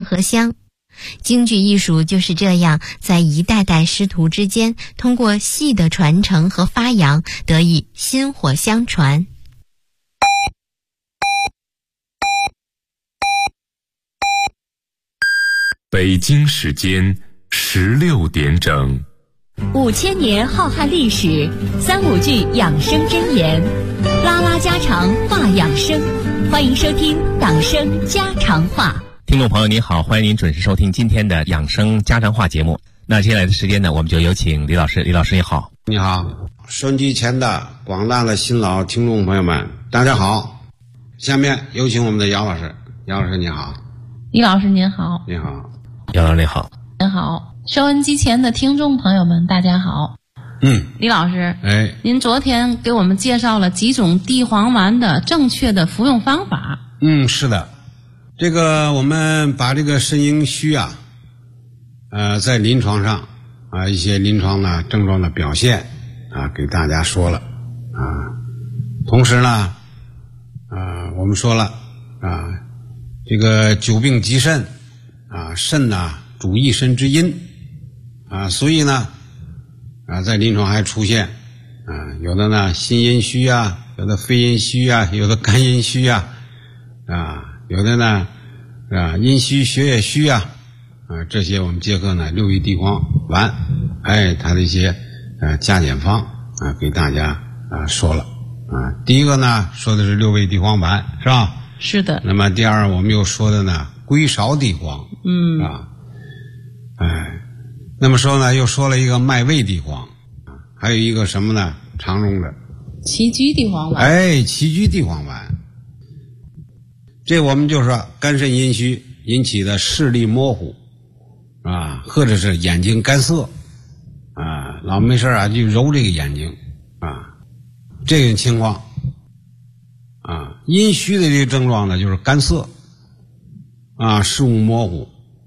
和香。京剧艺术就是这样在一代代师徒之间，通过戏的传承和发扬，得以薪火相传。 北京时间16点整。 5000年浩瀚历史，3-5句养生箴言，拉拉家常话养生。欢迎收听养生家常话。 听众朋友您好，欢迎您准时收听今天的养生家常话节目。那接下来的时间呢，我们就有请李老师。李老师你好。 你好，收音机前的广大的新老听众朋友们，大家好。下面有请我们的姚老师。姚老师你好。 李老师您好。 你好。 姚老师你好。 您好，收音机前的听众朋友们大家好。李老师，您昨天给我们介绍了几种地黄丸的正确的服用方法。 是的，这个我们把这个肾阴虚在临床上一些临床的症状的表现给大家说了同时呢我们说了这个久病及肾肾主一身之阴所以呢在临床还出现有的呢心阴虚有的肺阴虚有的肝阴虚有的呢阴虚血液虚这些我们结合呢六味地黄丸它的一些加减方给大家说了第一个呢说的是六味地黄丸是吧？ 是的。 那么第二我们又说的呢归芍地黄那么说呢又说了一个麦味地黄还有一个什么呢常用的杞菊地黄丸杞菊地黄丸。这我们就说肝肾阴虚引起的视力模糊或者是眼睛干涩老没事就揉这个眼睛这种情况阴虚的这个症状呢就是干涩视物模糊。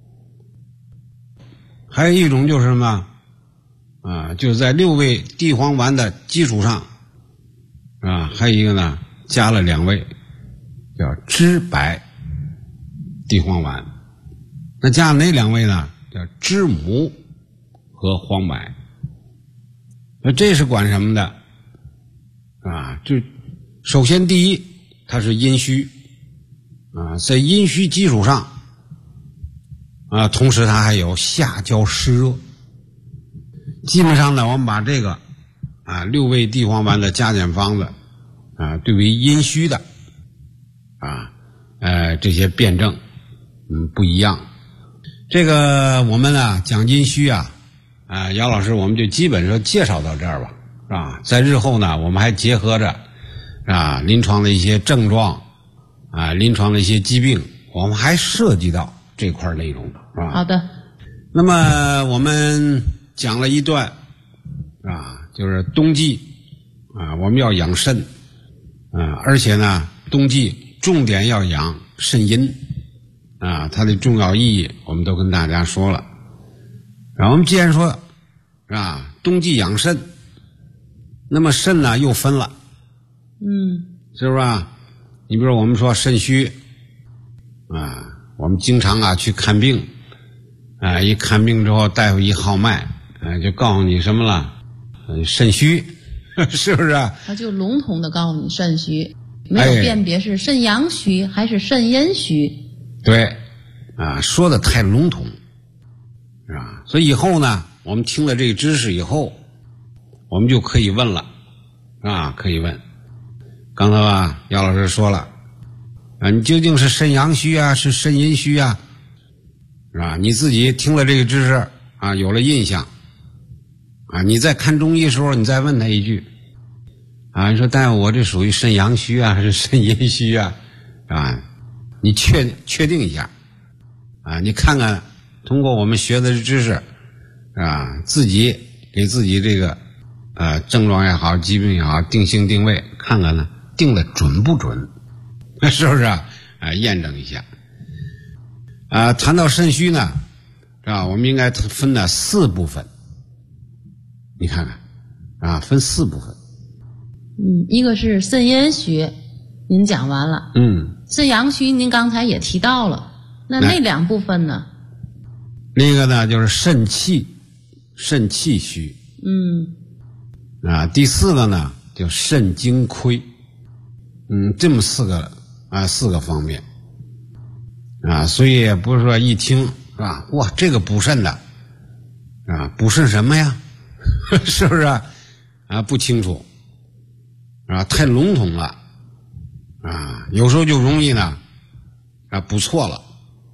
还有一种就是什么就是在六味地黄丸的基础上还有一个呢加了2味叫知白地黄丸。那加哪2味呢？叫知母和黄柏。那这是管什么的就首先第一它是阴虚在阴虚基础上同时它还有下焦湿热。基本上呢我们把这个六味地黄丸的加减方子对为阴虚的这些辩证不一样。这个我们呢讲阴虚姚老师我们就基本上介绍到这儿吧是吧？在日后呢我们还结合着临床的一些症状临床的一些疾病我们还涉及到这块内容是吧？ 好的。 那么我们讲了一段就是冬季我们要养肾而且呢冬季重点要养肾阴它的重要意义我们都跟大家说了。然后我们既然说冬季养肾，那么肾呢又分了是不是你比如我们说肾虚我们经常去看病一看病之后大夫一号脉就告诉你什么了肾虚是不是他就笼统的告诉你肾虚，没有辨别是肾阳虚还是肾阴虚。 对说的太笼统是吧？所以以后呢我们听了这个知识以后我们就可以问了可以问。刚才姚老师说了你究竟是肾阳虚是肾阴虚是吧？你自己听了这个知识有了印象你在看中医的时候你再问他一句你说大夫我这属于肾阳虚还是肾阴虚你确定一下你看看通过我们学的知识自己给自己这个症状也好疾病也好定性定位，看看呢定的准不准是不是验证一下谈到肾虚呢我们应该分了4部分。你看看分4部分。 一个是肾阴虚您讲完了肾阳虚您刚才也提到了那两部分呢？ 另一个呢就是肾气虚。第四个呢就肾精亏。这么四个方面。所以不是说一听是吧？哇，这个补肾的补肾什么呀？是不是不清楚太笼统了有时候就容易呢补错了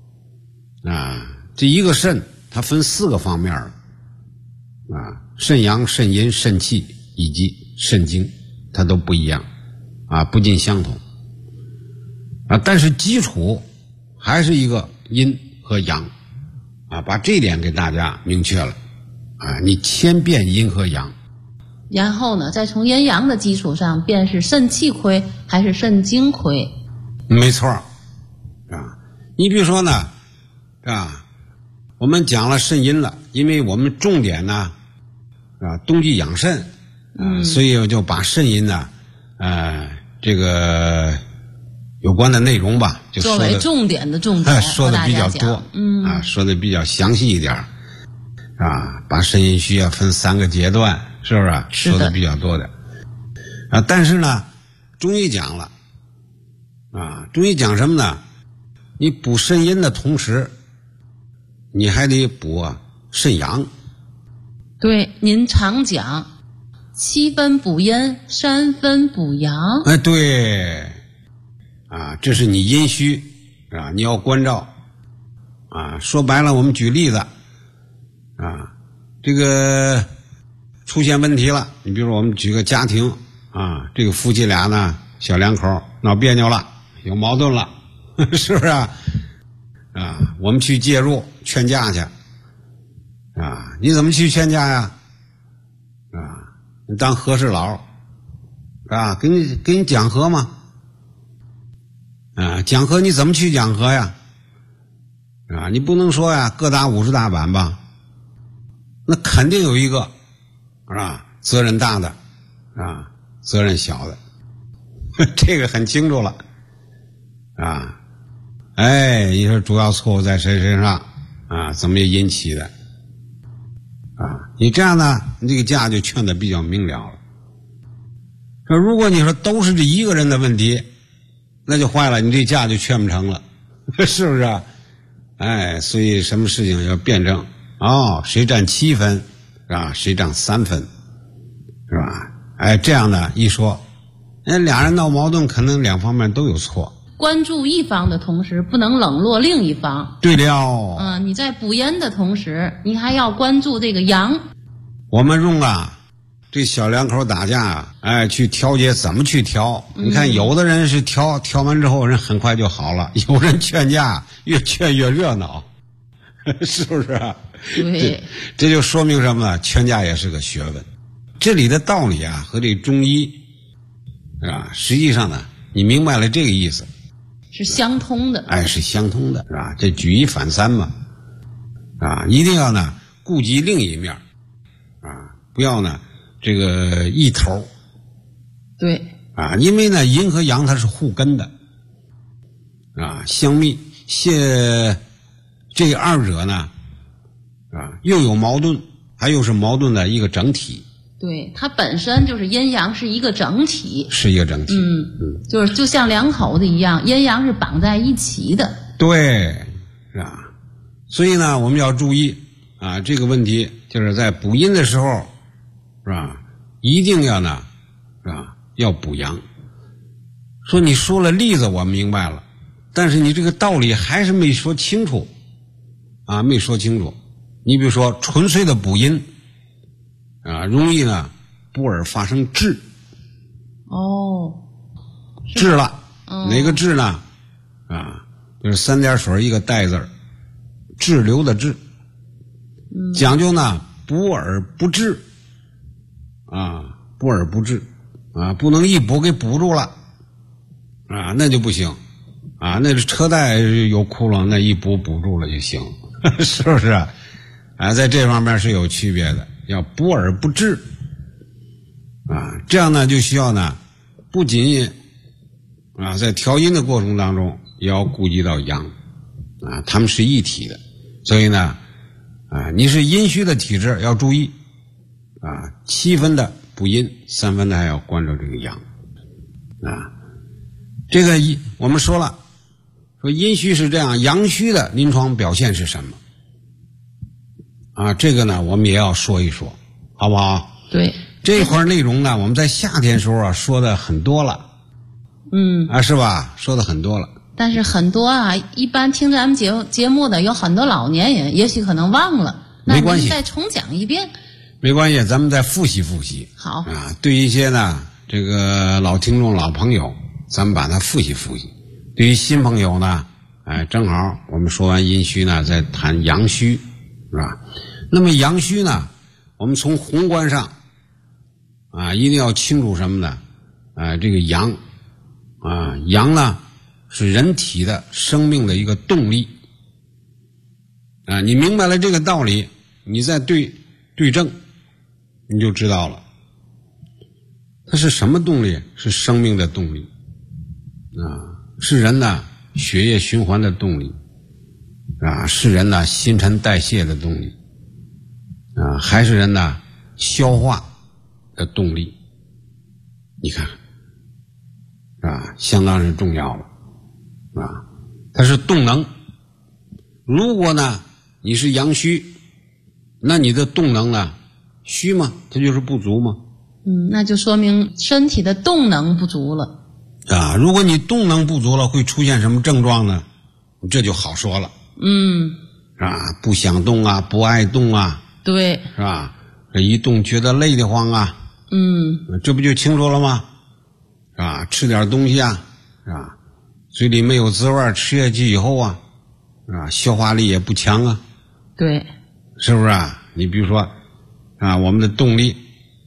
这一个肾它分4个方面肾阳、肾阴、肾气以及肾精，它都不一样不尽相同但是基础还是一个阴和阳把这一点给大家明确了你千变阴和阳， 然后呢再从阴阳的基础上便是肾气亏还是肾精亏。 没错你比如说呢我们讲了肾阴了，因为我们重点呢冬季养肾所以我就把肾阴呢这个有关的内容吧就作为重点的重点说的比较多说的比较详细一点把肾阴虚分3个阶段，是不是说的比较多的但是呢中医讲了中医讲什么呢？你补肾阴的同时你还得补肾阳。 对，您常讲7分补阴3分补阳。 对这是你阴虚你要关照说白了我们举例子这个出现问题了，你比如说我们举个家庭这个夫妻俩呢小两口闹别扭了，有矛盾了是不是我们去介入劝架去你怎么去劝架呀你当和事佬给你讲和吗讲和你怎么去讲和呀你不能说各打50大板吧，那肯定有一个责任大的责任小的这个很清楚了你说主要错误在谁身上怎么引起的你这样呢你这个架就劝得比较明了了。如果你说都是这一个人的问题，那就坏了，你这架就劝不成了是不是所以什么事情要辩证谁占7分谁占3分是吧这样的一说俩人闹矛盾可能2方面都有错， 关注一方的同时不能冷落另一方。 对了你在补阴的同时你还要关注这个阳。 我们用这小两口打架去调节怎么去调你看有的人是调完之后人很快就好了，有人劝架越劝越热闹是不是对， 这就说明什么呢？劝架也是个学问。这里的道理和这中医实际上呢你明白了这个意思是相通的是相通的是吧？这举一反三嘛一定要呢顾及另一面不要呢这个一头。 对因为呢阴和阳它是互根的相密这二者呢又有矛盾，还又是矛盾的一个整体。 对，它本身就是阴阳是一个整体， 是一个整体就是就像两口子一样，阴阳是绑在一起的。 对所以呢我们要注意这个问题，就是在补阴的时候是吧一定要呢要补阳。说你说了例子我明白了，但是你这个道理还是没说清楚没说清楚。你比如说纯粹的补阴容易呢不而发生滞滞了哪个滞呢就是3点水一个带字儿，滞留的滞讲究呢补而不滞补而不滞不能一补给补住了那就不行那是车带有窟窿，那一补住了就行是不是在这方面是有区别的，要补而不滞这样呢就需要呢不仅在调阴的过程当中也要顾及到阳啊，它们是一体的。所以呢，啊，你是阴虚的体质要注意啊，7分的补阴，3分的还要关照这个阳啊。这个我们说了，说阴虚是这样，阳虚的临床表现是什么啊？这个呢我们也要说一说，好不好？ 对， 这块内容呢我们在夏天时候啊说的很多了，是吧？说的很多了。 但是很多啊，一般听咱们节目的有很多老年人，也许可能忘了， 没关系， 再重讲一遍。 没关系，咱们再复习复习。 好啊，对一些呢这个老听众老朋友，咱们把它复习复习。对于新朋友呢，正好我们说完阴虚呢，再谈阳虚，是吧？那么阳虚呢，我们从宏观上啊，一定要清楚什么呢？这个阳啊，阳呢是人体的生命的一个动力啊。你明白了这个道理，你再对症，你就知道了。它是什么动力？是生命的动力啊，是人呢血液循环的动力啊，是人呢新陈代谢的动力啊，还是人呢消化的动力？你看啊，相当是重要了啊，它是动能。如果呢你是阳虚，那你的动能呢虚吗？它就是不足吗？ 那就说明身体的动能不足了啊。如果你动能不足了，会出现什么症状呢？这就好说了。是吧？不想动啊，不爱动啊， 对， 是吧？这一动觉得累得慌啊，这不就清楚了吗？是吧？吃点东西啊，是吧？嘴里没有滋味，吃下去以后啊，是吧？消化力也不强啊， 对， 是不是啊？你比如说啊，我们的动力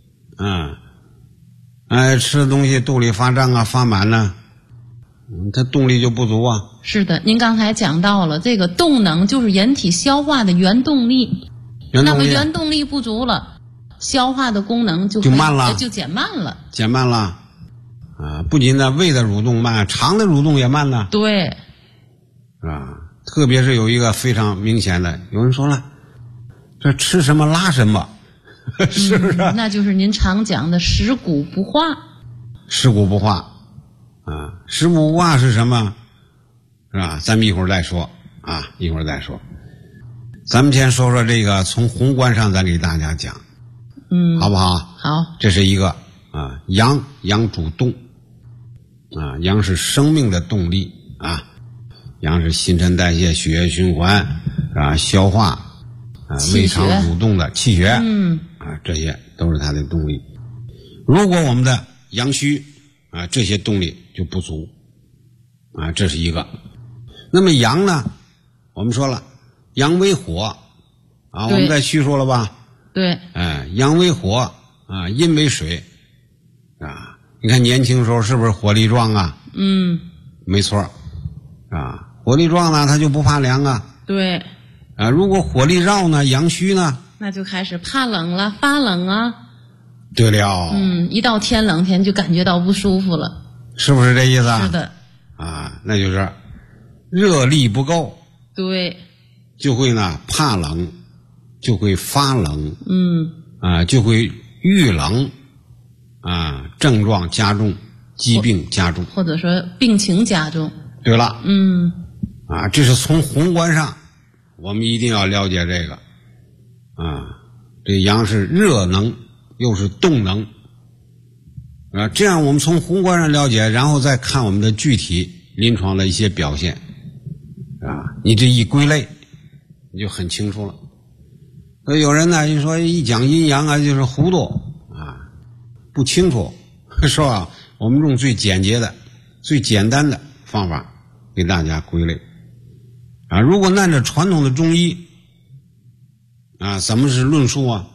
吃的东西肚里发胀啊发满呢，它动力就不足啊。 是的，您刚才讲到了这个动能就是人体消化的原动力，那么原动力不足了，消化的功能就慢了， 就减慢了啊。不仅呢胃的蠕动慢，肠的蠕动也慢呢。 对， 啊，特别是有一个非常明显的，有人说了，这吃什么拉什么是不是？ 那就是您常讲的食谷不化。 食谷不化啊，食谷不化是什么？是吧？咱们一会儿再说啊，一会儿再说。咱们先说说这个，从宏观上咱给大家讲，好不好？ 好， 这是一个啊，阳主动啊，阳是生命的动力啊，阳是新陈代谢、血液循环啊、消化啊、胃肠蠕动的气血，这些都是它的动力。如果我们的阳虚啊，这些动力就不足啊，这是一个。那么阳呢，我们说了，阳为火啊，我们再叙述了吧？ 对， 阳为火啊，阴为水啊。你看年轻时候是不是火力壮啊？没错啊，火力壮呢，他就不怕凉啊。 对啊，如果火力弱呢，阳虚呢， 那就开始怕冷了，发冷啊。 对了， 一到天冷天就感觉到不舒服了， 是不是这意思啊？ 是的啊，那就是热力不够， 对， 就会呢怕冷，就会发冷，就会遇冷啊，症状加重，疾病加重， 或者说病情加重。 对了，这是从宏观上，我们一定要了解这个啊，这阳是热能，又是动能啊，这样我们从宏观上了解，然后再看我们的具体临床的一些表现啊，你这一归类，你就很清楚了。所以有人呢，就说一讲阴阳啊，就是糊涂啊，不清楚，是吧？我们用最简洁的、最简单的方法给大家归类啊。如果按照传统的中医啊，怎么是论述啊？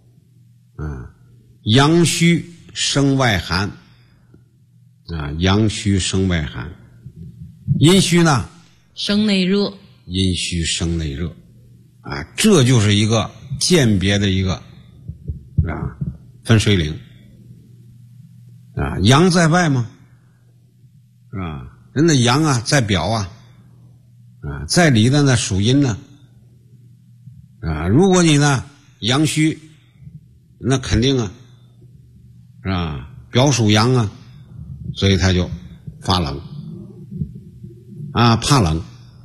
阳虚生外寒啊，阳虚生外寒。阴虚呢？ 生内热。 阴虚生内热啊，这就是一个鉴别的一个分水岭啊。阳在外吗？是吧？人的阳啊在表啊， 啊，在里的呢属阴呢，啊，如果你呢阳虚，那肯定啊，是吧？表属阳啊，所以他就发冷，啊，怕冷，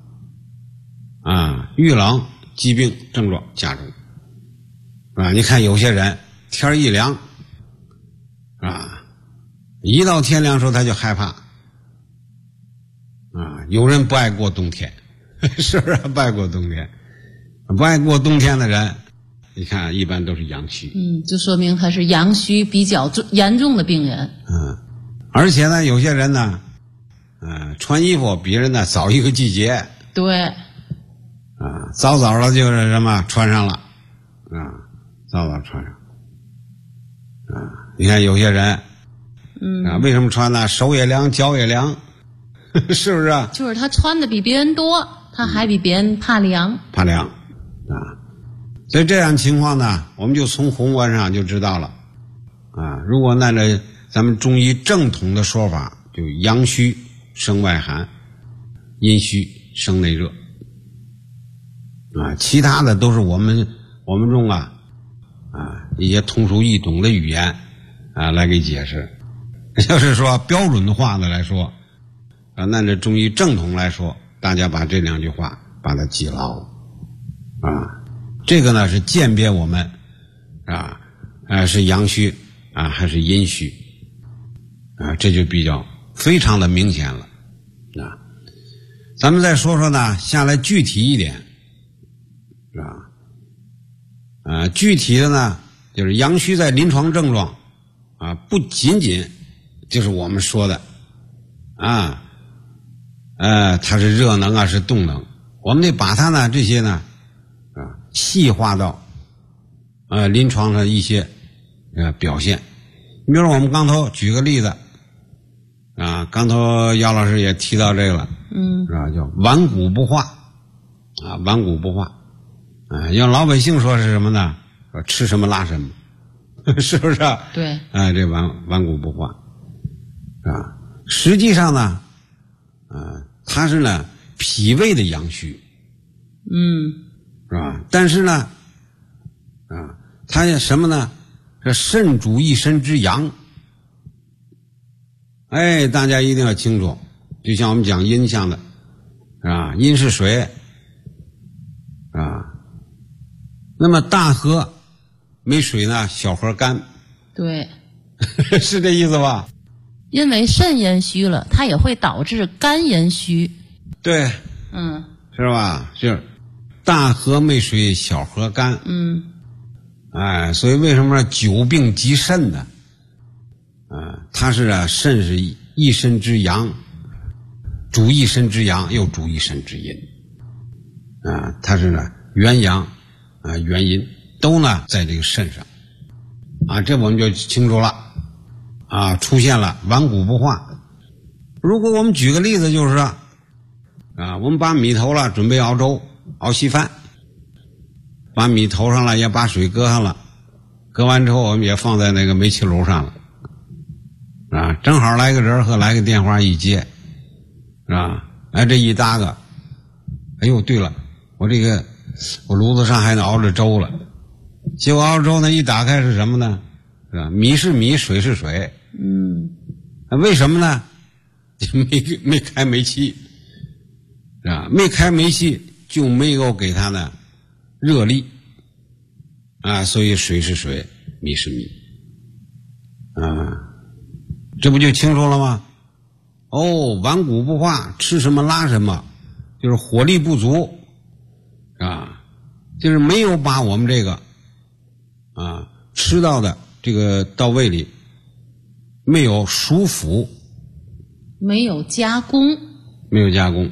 啊，遇冷，疾病症状加重，啊，你看有些人天一凉，啊，一到天凉时候他就害怕，啊，有人不爱过冬天，是不是不爱过冬天？不爱过冬天的人，你看一般都是阳虚。 就说明他是阳虚比较严重的病人。 而且呢，有些人呢，穿衣服比人呢早一个季节。 对。 早早的就是什么穿上了，早早穿上。你看有些人，为什么穿呢？手也凉，脚也凉，是不是啊？ 就是他穿的比别人多，他还比别人怕凉。 怕凉。所以这样情况呢，我们就从宏观上就知道了，如果按照咱们中医正统的说法，就阳虚生外寒，阴虚生内热，其他的都是我们中一些通俗易懂的语言来给解释。要是说标准化的来说，按照中医正统来说，大家把这两句话把它记牢这个呢是鉴别我们是阳虚还是阴虚这就比较非常的明显了咱们再说说呢，下来具体一点具体的呢就是阳虚在临床症状不仅仅就是我们说的它是热能是动能，我们得把它呢这些呢细化到临床上一些表现。你比如说我们刚头举个例子刚头姚老师也提到这个了，是吧？叫顽固不化顽固不化用老百姓说是什么呢？说吃什么拉什么，是不是对这顽固不化实际上呢它是呢脾胃的阳虚是吧？但是呢它什么呢？这肾主一身之阳，大家一定要清楚。就像我们讲阴象的阴是水那么大河没水呢，小河干， 对是这意思吧？ 因为肾阴虚了，它也会导致肝阴虚。 对是吧？就是大河没水，小河干所以为什么久病及肾呢？它是肾是一身之阳，主一身之阳，又主一身之阴它是呢元阳元阴都呢在这个肾上这我们就清楚了出现了顽固不化。如果我们举个例子，就是说我们把米投了，准备熬粥熬稀饭，把米投上了，也把水搁上了，搁完之后我们也放在那个煤气炉上了正好来个人和来个电话一接这一搭个，哎呦对了，我炉子上还能熬着粥了，结果熬着粥呢一打开是什么呢？是吧？米是米，水是水为什么呢？没开煤气没开煤气就没有给它呢热力所以水是水，米是米这不就清楚了吗？顽固不化，吃什么拉什么，就是火力不足就是没有把我们这个吃到的这个到胃里，没有熟腐， 没有加工为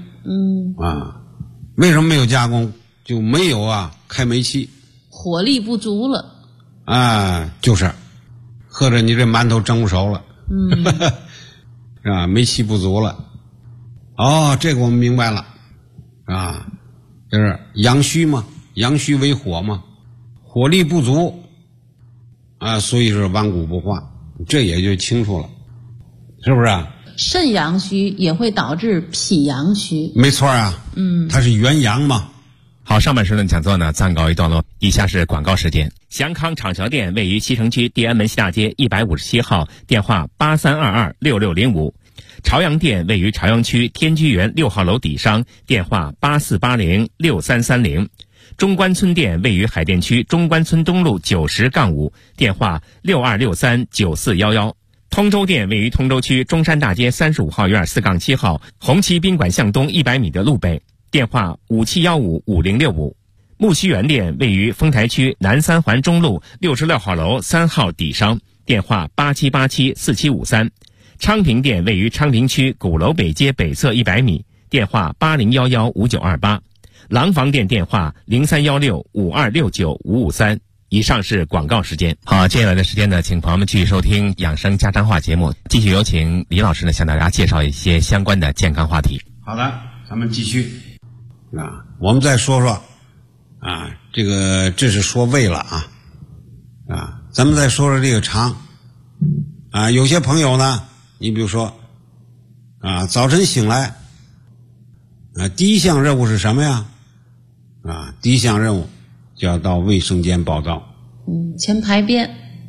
什么没有加工？就没有开煤气， 火力不足了就是喝着你这馒头蒸不熟了是吧？煤气不足了这个我们明白了就是阳虚嘛，阳虚为火嘛，火力不足所以是顽固不化，这也就清楚了，是不是肾阳虚也会导致脾阳虚。 没错啊，它是元阳嘛。 好，上半时的讲座呢暂告一段落，以下是广告时间。祥康厂蛇店位于西城区地安门西大街157号，电话83226605。朝阳店位于朝阳区天居园6号楼底商，电话84806330。中关村店位于海淀区中关村东路90-5，电话62639411。通州店位于通州区中山大街35号院4-7号，红旗宾馆向东100米的路北，电话57155065。木樨园店位于丰台区南三环中路66号楼3号底商，电话87874753。昌平店位于昌平区鼓楼北街北侧100米，电话80115928。廊坊店电话031652695553。以上是广告时间。好，接下来的时间呢，请朋友们继续收听养生家常话节目，继续有请李老师呢向大家介绍一些相关的健康话题。 好的，咱们继续我们再说说这是说胃了咱们再说说这个肠有些朋友呢，你比如说早晨醒来第一项任务是什么呀？第一项任务就要到卫生间报到。 先排便。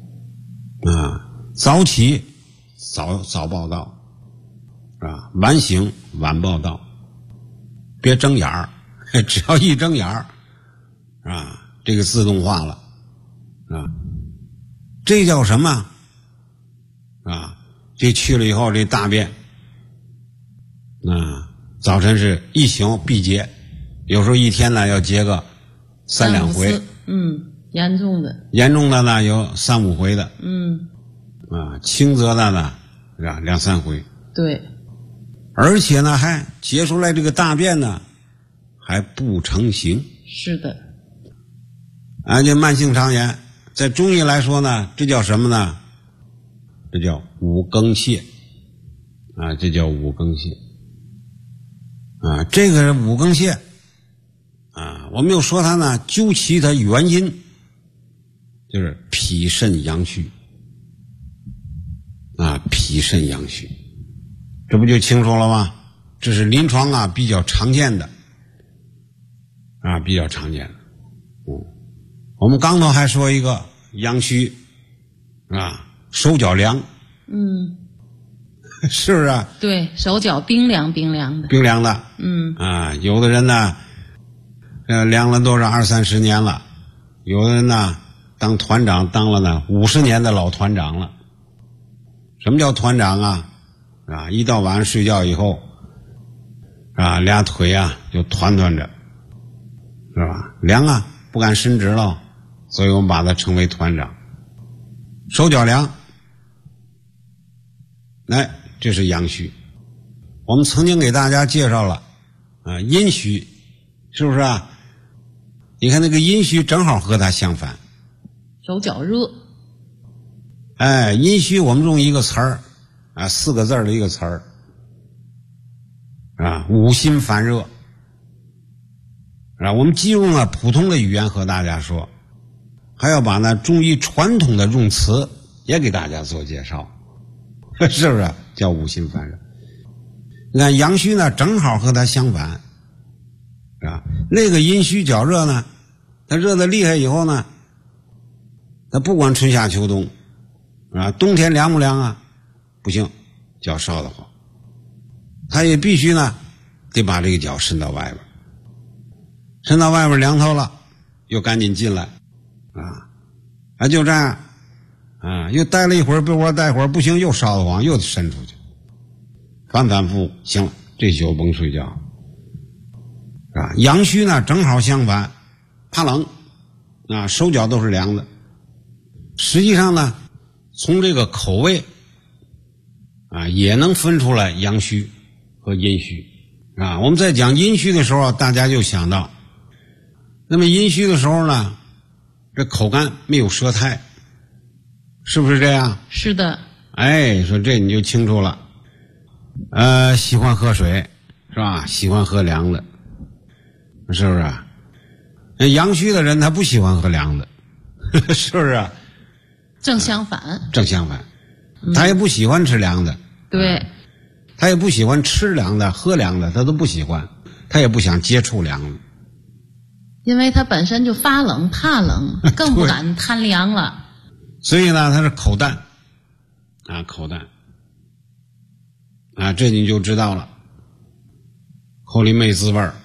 早起早报到，晚醒晚报到，别睁眼儿，只要一睁眼儿这个自动化了这叫什么这去了以后，这大便早晨是一醒必结，有时候一天呢要结个3、2回。 严重的呢有3、5回的。轻则的呢2、3回。 对。 而且呢还结出来这个大便呢还不成形。 是的。 这慢性肠炎在中医来说呢，这叫什么呢？这叫五更泻这叫五更泻这个五更泻我们又说它呢，究其它原因就是脾肾阳虚脾肾阳虚，这不就清楚了吗？这是临床比较常见的比较常见的。我们刚才还说一个阳虚手脚凉。是不是对，手脚冰凉的。 有的人呢凉了都是20-30年了，有的人呢当团长当了呢50年的老团长了。什么叫团长一到晚上睡觉以后俩腿就团团着，是吧？凉不敢伸直了，所以我们把它称为团长。手脚凉这是阳虚。我们曾经给大家介绍了阴虚，是不是你看那个阴虚正好和它相反， 手脚热。 阴虚我们用一个词儿4个字的一个词儿五心烦热我们既用了普通的语言和大家说，还要把那中医传统的用词也给大家做介绍，是不是叫五心烦热？你看阳虚呢正好和它相反那个阴虚脚热呢，它热得厉害以后呢，它不管春夏秋冬冬天凉不凉不行，脚烧得慌，它也必须呢得把这个脚伸到外边凉透了又赶紧进来就这样又待了一会儿，被窝待会儿不行，又烧得慌，又伸出去，反反复复，行了，这宿甭睡觉阳虚呢正好相反，怕冷手脚都是凉的。实际上呢从这个口味也能分出来阳虚和阴虚我们在讲阴虚的时候大家就想到，那么阴虚的时候呢，这口干没有舌苔，是不是这样？ 是的。 说这你就清楚了。喜欢喝水是吧？喜欢喝凉的，是不是？阳虚的人他不喜欢喝凉的，是不是？ 正相反。 他也不喜欢吃凉的。 对。 他也不喜欢吃凉的喝凉的，他都不喜欢，他也不想接触凉的， 因为他本身就发冷怕冷，更不敢贪凉了。 所以呢他是口淡啊，口淡啊，这你就知道了，口里没滋味儿，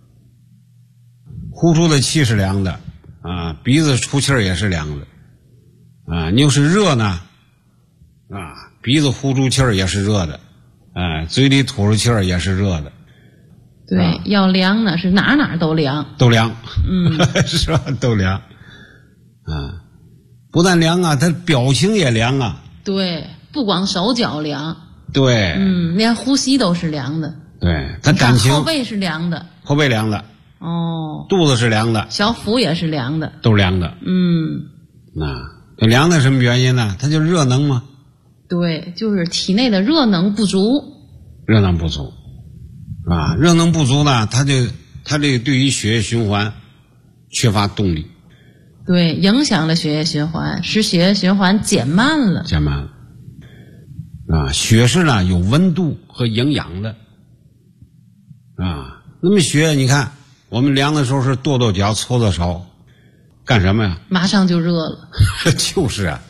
呼出的气是凉的啊，鼻子出气儿也是凉的啊，你要是热呢啊，鼻子呼出气儿也是热的，哎，嘴里吐出气儿也是热的。 对，啊，要凉呢是哪哪都凉， 都凉，是吧？都凉啊，不但凉啊，他表情也凉啊。 对，不光手脚凉， 对， 连呼吸都是凉的。 对，他感情后背是凉的， 后背凉的， 哦， 肚子是凉的， 小腹也是凉的， 都凉的。这凉的什么原因呢？它就热能嘛。 对，就是体内的热能不足。 热能不足，啊，热能不足呢，它这对于血液循环缺乏动力。 对，影响了血液循环，使血液循环减慢了。 减慢了。啊，血是呢有温度和营养的。啊，那么血你看，我们凉的时候是跺跺脚、搓搓手，干什么呀？ 马上就热了。 就是啊，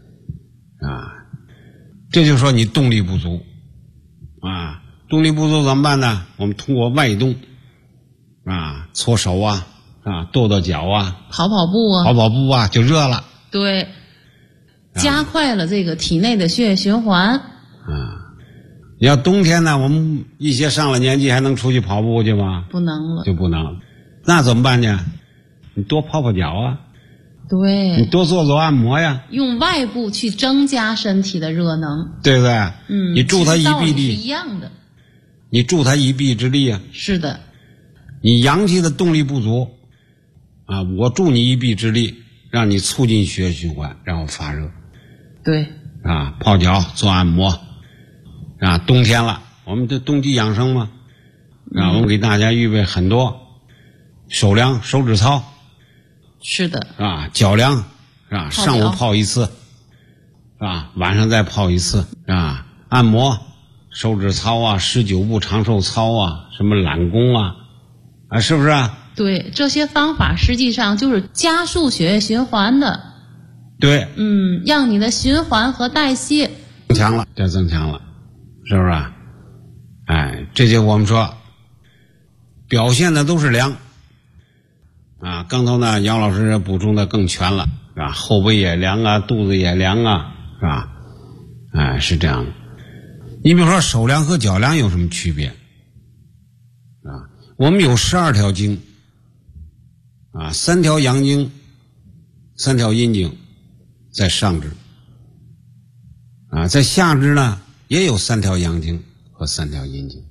这就说你动力不足啊，动力不足怎么办呢？我们通过外动啊，搓手啊，跺跺脚啊， 跑步啊， 就热了。 对，加快了这个体内的血液循环。 你要冬天呢，我们一些上了年纪还能出去跑步去吗？ 不能了， 就不能了。那怎么办呢？你多泡脚啊， 对， 你多做按摩呀， 用外部去增加身体的热能， 对不对？你助他一臂力是一样的， 你助他一臂之力啊。 是的， 你阳气的动力不足啊，我助你一臂之力，让你促进血液循环，然后发热。 对啊，泡脚做按摩啊，冬天了，我们这冬季养生嘛，我们给大家预备很多手凉、手指操。 是的啊，脚凉啊，上午泡一次啊，晚上再泡一次啊，按摩、手指操啊、19步长寿操啊，什么揽功啊，是不是啊？ 对，这些方法实际上就是加速血液循环的。 对， 让你的循环和代谢增强了，是不是啊？哎，这就我们说表现的都是凉啊。刚才呢，杨老师补充的更全了，是吧？后背也凉啊，肚子也凉啊，是吧？哎，是这样的。你比如说手凉和脚凉有什么区别啊？我们有12条经啊，3条阳经，3条阴经在上肢啊，在下肢呢也有3条阳经和3条阴经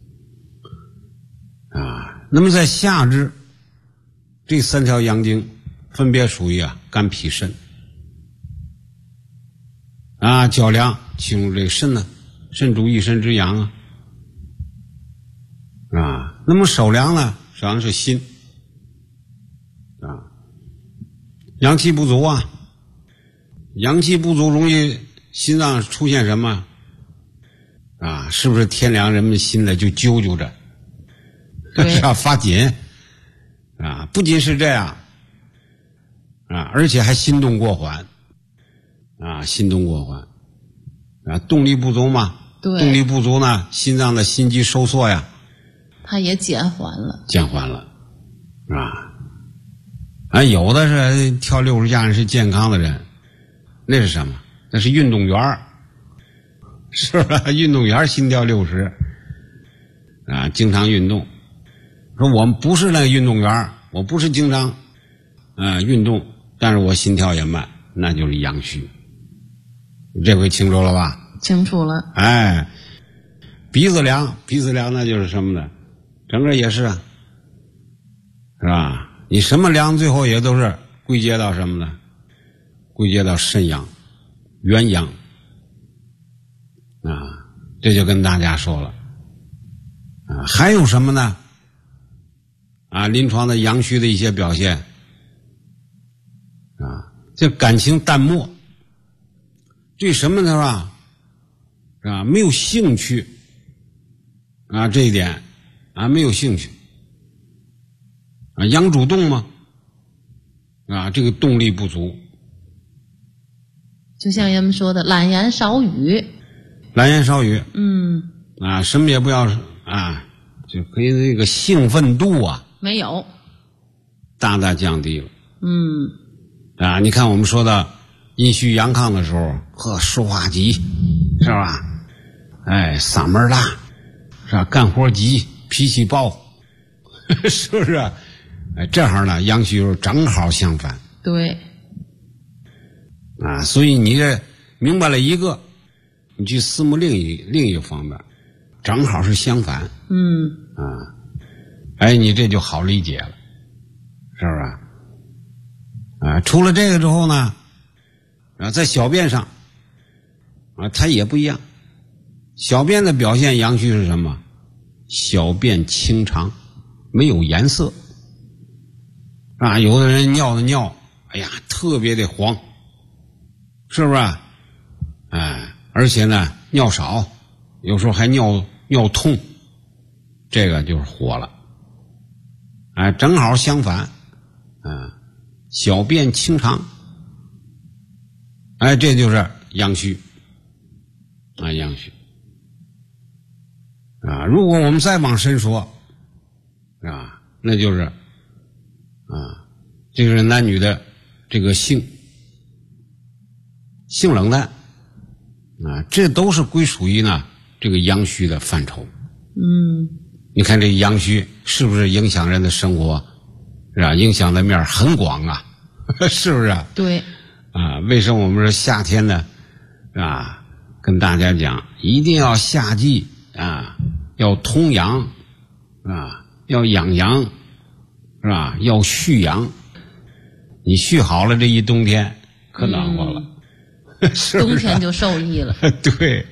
啊。那么在下肢这3条阳经分别属于肝脾肾啊，脚凉其中这个肾呢，肾主一身之阳啊。那么手凉呢，实际上是心啊，阳气不足啊。阳气不足容易心脏出现什么啊？是不是天凉人们心呢就揪揪着，是吧？发紧啊！不仅是这样啊，而且还心动过缓啊，动力不足嘛。 对， 动力不足呢，心脏的心肌收缩呀， 它也减缓了， 有的是跳60下是健康的人。那是什么？那是运动员，是吧？运动员心跳60啊，经常运动。说我们不是那个运动员，我不是经常运动，但是我心跳也慢，那就是阳虚。这回清楚了吧？ 清楚了。 哎，鼻子凉那就是什么呢？整个也是是吧？你什么凉，最后也都是归结到什么呢？归结到肾阳、元阳啊，这就跟大家说了啊。还有什么呢？啊，临床的阳虚的一些表现啊，这感情淡漠，对什么呢？是吧？没有兴趣啊，这一点啊没有兴趣。啊，阳主动吗？啊，这个动力不足。 就像人们说的懒言少语。 懒言少语。 嗯。 啊，什么也不要啊，就可以那个兴奋度啊， 没有， 大大降低了。 嗯。 啊，你看我们说的阴虚阳亢的时候，说话急，是吧？哎，嗓门大，是吧？干活急，脾气暴，是不是？哎，这行呢，阳虚时正好相反。 对。 啊，所以你这明白了一个，你去思慕另一个方面，正好是相反。 嗯。 啊，哎，你这就好理解了，是不是？啊，除了这个之后呢，啊，在小便上，啊，它也不一样。小便的表现阳虚是什么？小便清长，没有颜色。啊，有的人尿的尿，哎呀，特别的黄，是不是？哎，而且呢，尿少，有时候还尿痛，这个就是火了。哎，正好相反，小便清长，哎，这就是阳虚，啊，阳虚。啊，如果我们再往深说，啊，那就是，啊，这个男女的这个性冷淡，啊，这都是归属于呢这个阳虚的范畴。 嗯， 你看这阳虚是不是影响人的生活？是吧？影响的面很广啊，是不是？ 对。 啊，为什么我们说夏天呢？啊，跟大家讲，一定要夏季啊，要通阳啊，要养阳，是吧？要蓄阳。你蓄好了，这一冬天可暖和了，是不是？ 冬天就受益了。 对，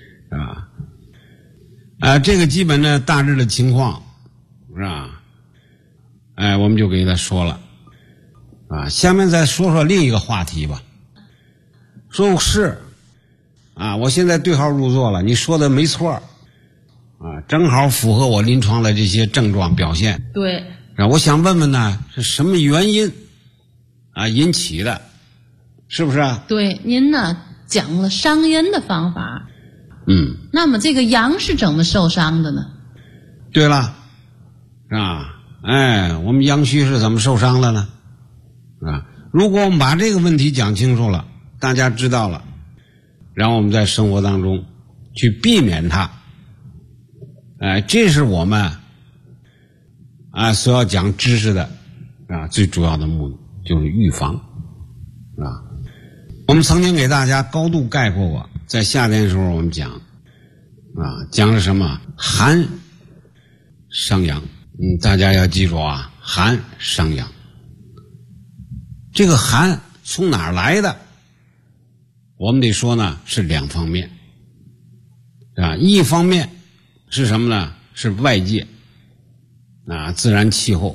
这个基本的大致的情况，是吧？哎，我们就给他说了，啊，下面再说说另一个话题吧。说是，啊，我现在对号入座了，你说的没错，啊，正好符合我临床的这些症状表现。 对。 啊，我想问问呢，是什么原因啊引起的？是不是啊？ 对，您呢讲了伤阴的方法。 嗯。 那么这个阳是怎么受伤的呢？ 对了，是吧？哎，我们阳虚是怎么受伤的呢？啊，如果我们把这个问题讲清楚了，大家知道了，然后我们在生活当中去避免它，哎，这是我们啊所要讲知识的啊最主要的目的，就是预防啊。我们曾经给大家高度概括过，在夏天的时候我们讲啊，讲了什么？寒伤阳。大家要记住啊，寒伤阳。这个寒从哪儿来的？我们得说呢，是两方面，啊，一方面是什么呢？是外界啊，自然气候，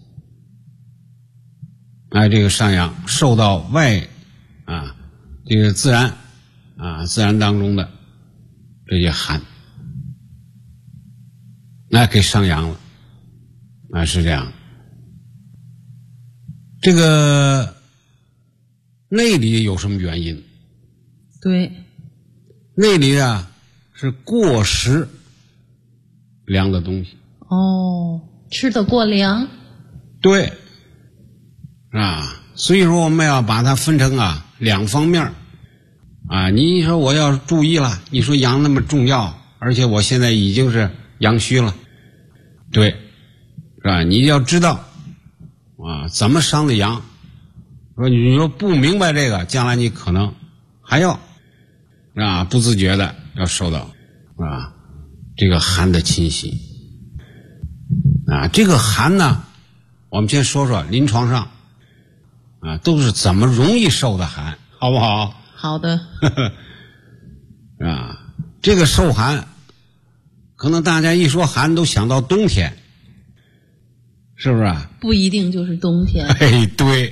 啊，这个伤阳受到这个自然当中的这些寒，那给伤阳了。啊，是这样。这个内里有什么原因？ 对， 内里啊是过食凉的东西。 哦，吃得过凉。 对，啊，所以说我们要把它分成两方面啊。你说我要注意了，你说阳那么重要，而且我现在已经是阳虚了，对。是吧？你要知道啊，怎么伤的阳。说你说不明白这个，将来你可能还要不自觉的要受到这个寒的侵袭啊。这个寒呢，我们先说说临床上都是怎么容易受的寒，好不好？ 好的。 这个受寒，可能大家一说寒都想到冬天。是不是？ 不一定就是冬天。 哎，对，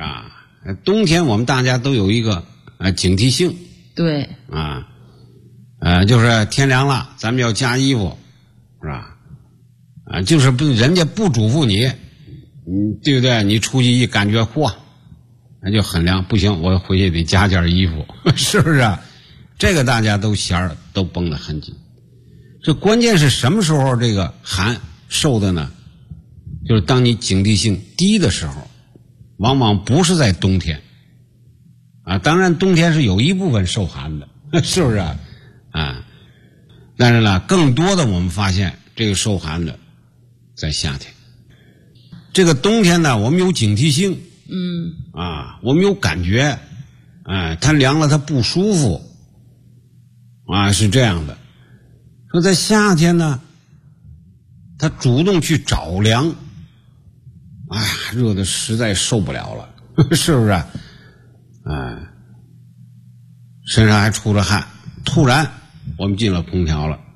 冬天我们大家都有一个警惕性。 对。 就是天凉了，咱们要加衣服，是吧？就是人家不嘱咐你，对不对？你出去一感觉，嚯，那就很凉，不行，我回去得加件衣服，是不是啊？这个大家都弦儿都绷得很紧。这关键是什么时候这个寒受的呢？就是当你警惕性低的时候，往往不是在冬天当然冬天是有一部分受寒的，是不是但是呢，更多的我们发现这个受寒的在夏天。这个冬天呢，我们有警惕性，我们有感觉，它凉了它不舒服是这样的。说在夏天呢，他主动去找凉，热的实在受不了了，是不是身上还出了汗，突然我们进了空调了，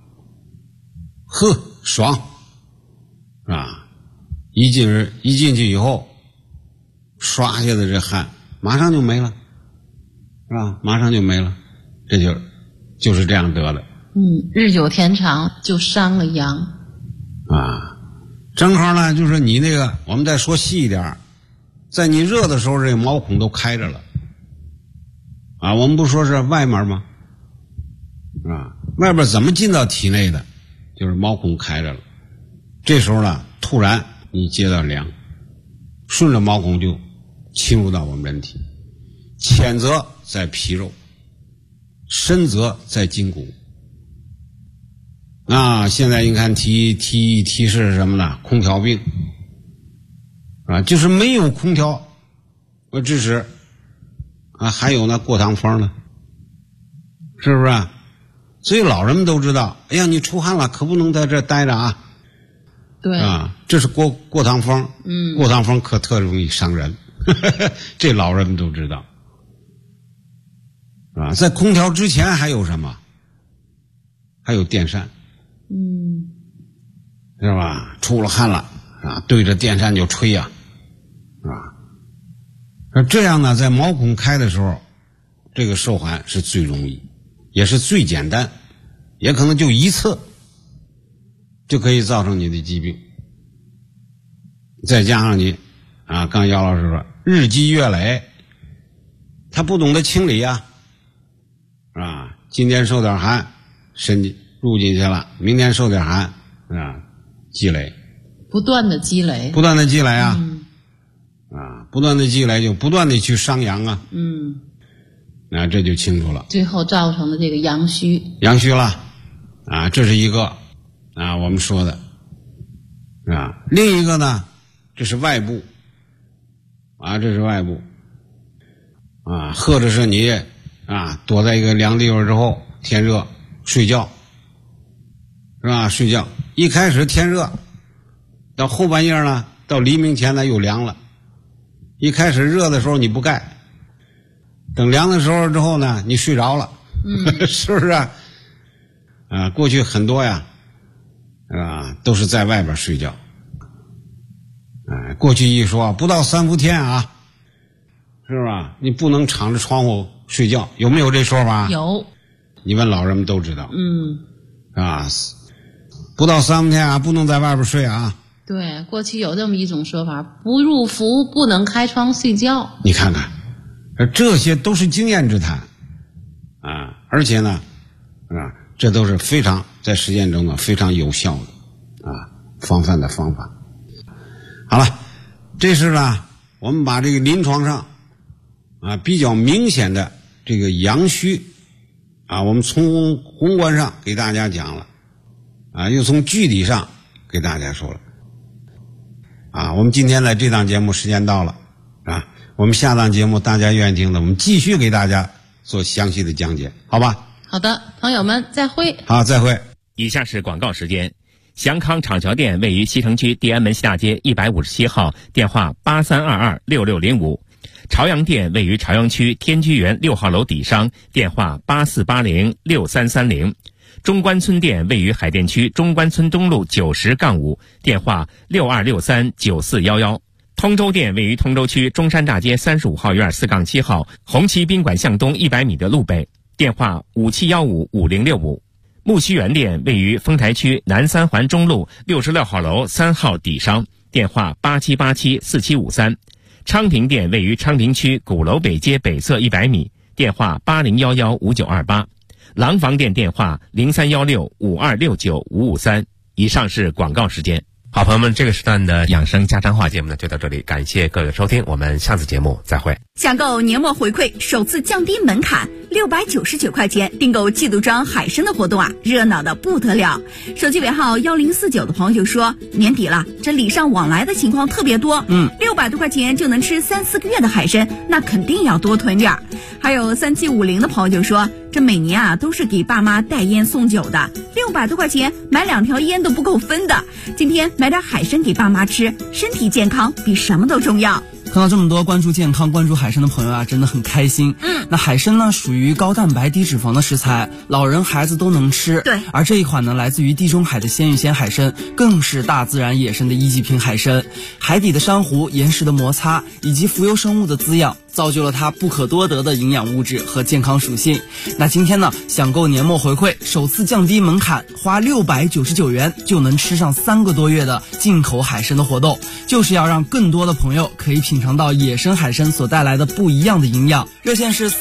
爽，是吧？一进去以后，刷下的这汗马上就没了，是吧？马上就没了，这就是这样得的。 日久天长就伤了阳正好呢，就是你那个，我们再说细一点，在你热的时候，这个毛孔都开着了我们不说是外面吗？外边怎么进到体内的？就是毛孔开着了。这时候呢，突然你接到凉，顺着毛孔就侵入到我们人体，浅则在皮肉，深则在筋骨。现在你看提示是什么呢？空调病就是没有空调支持还有呢过堂风呢，是不是所以老人们都知道，哎呀，你出汗了可不能在这待着对这是过堂风，过堂风可特容易伤人这老人们都知道在空调之前还有什么？还有电扇，是吧？出了汗了对着电扇就吹这样呢，在毛孔开的时候，这个受寒是最容易，也是最简单，也可能就一次就可以造成你的疾病。再加上你刚姚老师说日积月累，他不懂得清理今天受点寒身体入进去了，明天受点寒积累， 不断的积累不断的积累就不断的去伤阳这就清楚了， 最后造成的这个阳虚了这是一个我们说的另一个呢，这是外部这是外部或者是你躲在一个凉地方之后，天热睡觉是吧？睡觉一开始天热，到后半夜呢，到黎明前呢又凉了。一开始热的时候你不盖，等凉的时候之后呢，你睡着了，是不是过去很多都是在外边睡觉。过去一说不到3伏天是吧？你不能敞着窗户睡觉，有没有这说法？ 有， 你问老人们都知道。不到3伏天不能在外边睡对，过去有这么一种说法，不入伏不能开窗睡觉。 你看看，这些都是经验之谈而且呢这都是非常在实践中呢非常有效的防范的方法。好了，这是呢我们把这个临床上比较明显的这个阳虚我们从宏观上给大家讲了又从具体上给大家说了我们今天的这档节目时间到了我们下档节目大家愿意听的，我们继续给大家做详细的讲解，好吧？ 好的，朋友们再会。 好，再会。 以下是广告时间。祥康厂桥店位于西城区地安门西大街157号，电话83226605。朝阳店位于朝阳区天居园6号楼底商，电话84806330。中关村店位于海淀区中关村东路90-5，电话62639411。通州店位于通州区中山大街35号院4-7号，红旗宾馆向东100米的路北， 电话57155065。木樨园店位于丰台区南三环中路66号楼3号底商，电话87874753。昌平店位于昌平区鼓楼北街北侧100米，电话80115928。廊坊店电话031652695553。以上是广告时间。 好朋友们，这个时段的养生家常话节目呢就到这里，感谢各位的收听，我们下次节目再会。 抢购年末回馈，首次降低门槛，699块钱订购季度装海参的活动啊，热闹的不得了。手机尾号1049的朋友就说，年底了，这礼尚往来的情况特别多，600多块钱就能吃3-4个月的海参，那肯定要多囤点儿。还有3750的朋友就说，这每年啊都是给爸妈带烟送酒的，600多块钱买2条烟都不够分的。今天买点海参给爸妈吃，身体健康比什么都重要。 看到这么多关注健康、关注海参的朋友啊，真的很开心。那海参呢，属于高蛋白低脂肪的食材，老人孩子都能吃。 对， 而这一款呢，来自于地中海的鲜芋仙海参，更是大自然野生的一级品海参。海底的珊瑚、岩石的摩擦以及浮游生物的滋养，造就了它不可多得的营养物质和健康属性。那今天呢，享购年末回馈，首次降低门槛，花699元就能吃上3个多月的进口海参的活动，就是要让更多的朋友可以品尝到野生海参所带来的不一样的营养。热线是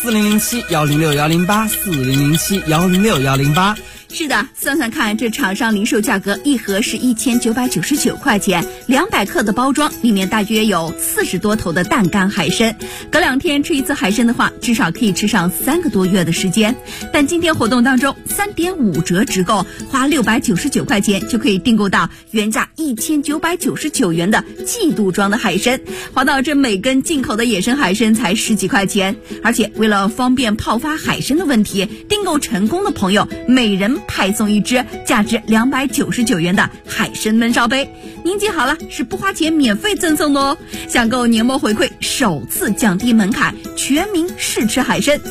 4007-106-108，4007-106-108。 是的，算算看，这厂商零售价格一盒是1999块钱，200克的包装，里面大约有40多头的淡干海参。隔2天吃一次海参的话，至少可以吃上3个多月的时间。但今天活动当中3.5折直购，花699块钱就可以订购到原价1999元的季度装的海参，划到这每根进口的野生海参才10几块钱。而且为了方便泡发海参的问题，订购成功的朋友每人派送一只价值299元的海参焖烧杯。您记好了，是不花钱免费赠送的哦。享购年末回馈，首次降低门槛，全民试吃海参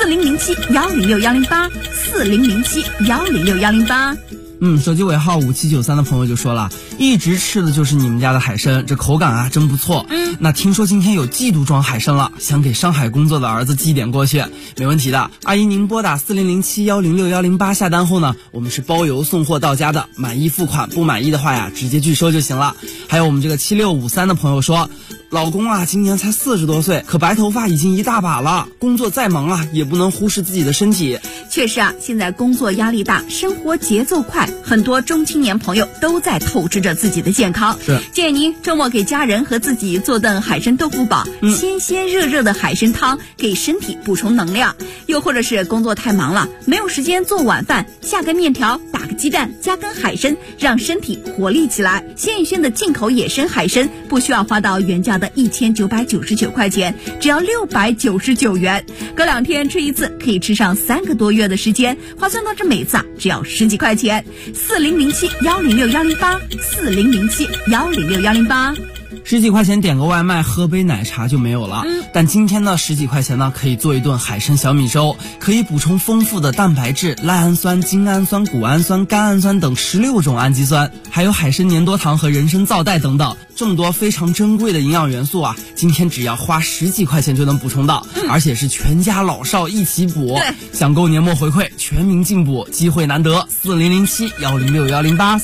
，4007-106-108，4007-106-108。 手机尾号5793的朋友就说了，一直吃的就是你们家的海参，这口感啊真不错。那听说今天有季度装海参了，想给上海工作的儿子寄点过去，没问题的。阿姨您拨打4007-106-108下单后呢，我们是包邮送货到家的，满意付款，不满意的话呀直接拒收就行了。还有我们这个7653的朋友说，老公啊今年才40多岁，可白头发已经一大把了，工作再忙啊也不能忽视自己的身体。 确实啊，现在工作压力大，生活节奏快，很多中青年朋友都在透支着自己的健康。 是， 建议您周末给家人和自己做顿海参豆腐煲，鲜鲜热热的海参汤，给身体补充能量。又或者是工作太忙了，没有时间做晚饭，下个面条，打个鸡蛋，加根海参，让身体活力起来。鲜芋仙的进口野生海参不需要花到原价的1999块钱，只要699元。隔2天吃一次，可以吃上3个多月的时间，划算到这每次啊只要10几块钱。4007-106-108，4007-106-108。 10几块钱点个外卖，喝杯奶茶就没有了。但今天呢10几块钱呢可以做一顿海参小米粥，可以补充丰富的蛋白质、赖氨酸、精氨酸、谷氨酸、甘氨酸等16种氨基酸，还有海参粘多糖和人参皂苷等等，这么多非常珍贵的营养元素啊，今天只要花10几块钱就能补充到，而且是全家老少一起补。想购年末回馈，全民进补，机会难得。4007-106-108，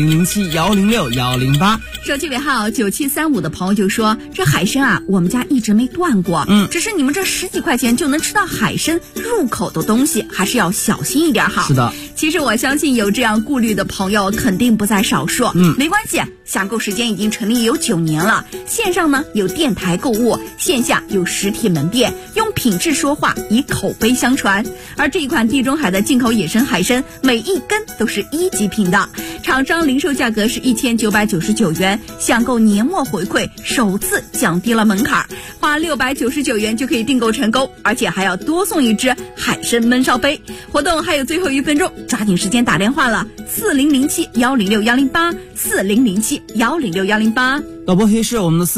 4007-106-108。 手机尾号9735的朋友就说，这海参啊我们家一直没断过，只是你们这10几块钱就能吃到海参入口的东西，还是要小心一点好。 是的， 其实我相信有这样顾虑的朋友肯定不在少数。没关系，下购时间已经成立有9年了，线上呢有电台购物，线下有实体门店，用品质说话，以口碑相传。而这一款地中海的进口野生海参，每一根都是1级品的，厂商零售价格是1999元，享购年末回馈，首次降低了门槛，花699元就可以订购成功，而且还要多送一只海参焖烧杯。活动还有最后1分钟，抓紧时间打电话了，4007-106-108，4007-106-108。 导播黑市，我们的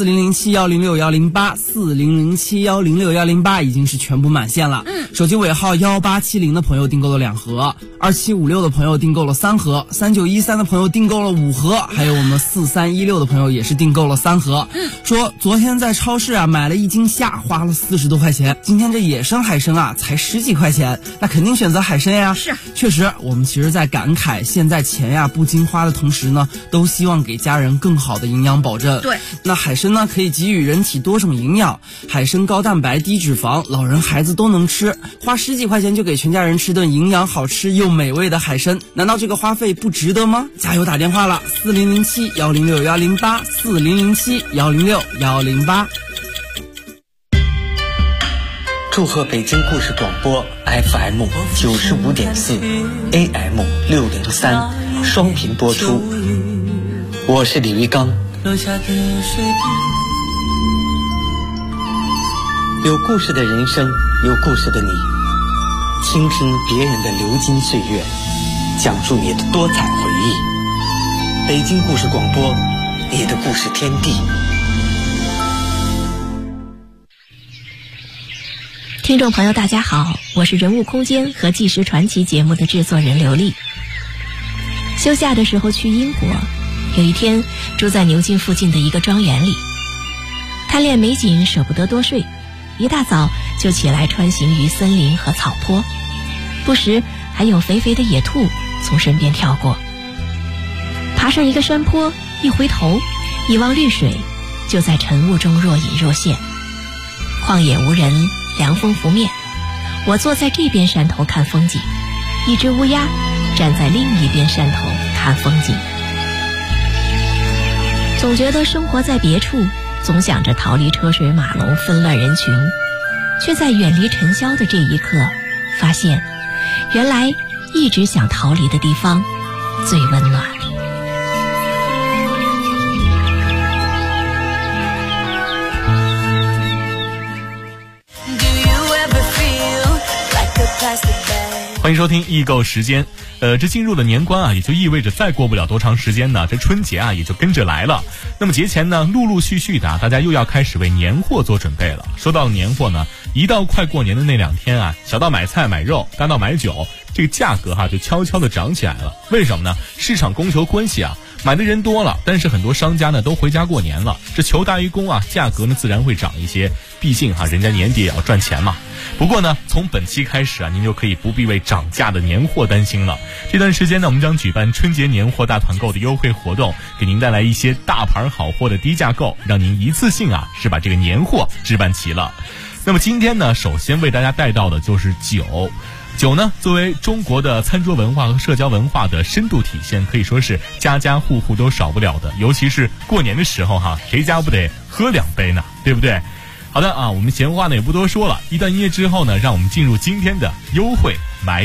40071061084007106108已经是全部满线了。手机尾号1870的朋友订购了2盒，2756的朋友订购了3盒，3913的朋友订购了5盒，还有我们4316的朋友也是订购了3盒。说昨天在超市买了1斤虾，花了40多块钱，今天这野生海参才10几块钱，那肯定选择海参呀。 是， 确实，我们其实在感慨现在钱不经花的同时呢，都希望给家人更好的营养保证。 对， 那海参呢可以给予人体多种营养，海参高蛋白低脂肪，老人孩子都能吃，花10几块钱就给全家人吃顿营养好吃又美味的海参，难道这个花费不值得吗？加油打电话了，40071061084007106108。 祝贺北京故事广播 FM 95.4 AM 603双频播出，我是李维刚。有故事的人生，有故事的你，倾听别人的流金岁月，讲述你的多彩回忆。北京故事广播，你的故事天地。 听众朋友大家好，我是人物空间和纪实传奇节目的制作人刘丽。休假的时候去英国，有一天住在牛津附近的一个庄园里，看恋美景舍不得多睡，一大早就起来穿行于森林和草坡，不时还有肥肥的野兔从身边跳过。爬上一个山坡，一回头一望绿水，就在晨雾中若隐若现。旷野无人，凉风拂面，我坐在这边山头看风景，一只乌鸦站在另一边山头看风景。总觉得生活在别处，总想着逃离车水马龙纷乱人群，却在远离尘嚣的这一刻发现，原来一直想逃离的地方最温暖。 欢迎收听易购时间。这进入了年关也就意味着再过不了多长时间呢，这春节也就跟着来了。那么节前呢，陆陆续续的大家又要开始为年货做准备了。说到了年货呢，一到快过年的那2天小到买菜买肉，大到买酒，这个价格就悄悄的涨起来了。为什么呢？市场供求关系买的人多了，但是很多商家呢都回家过年了，这求大于供价格呢自然会涨一些，毕竟人家年底也要赚钱嘛。不过呢，从本期开始您就可以不必为涨价的年货担心了。这段时间呢，我们将举办春节年货大团购的优惠活动，给您带来一些大牌好货的低价购，让您一次性是把这个年货置办齐了。那么今天呢，首先为大家带到的就是酒。酒呢，作为中国的餐桌文化和社交文化的深度体现，可以说是家家户户都少不了的。尤其是过年的时候谁家不得喝2杯呢？对不对？好的我们闲话呢也不多说了，一段音乐之后呢，让我们进入今天的优惠买。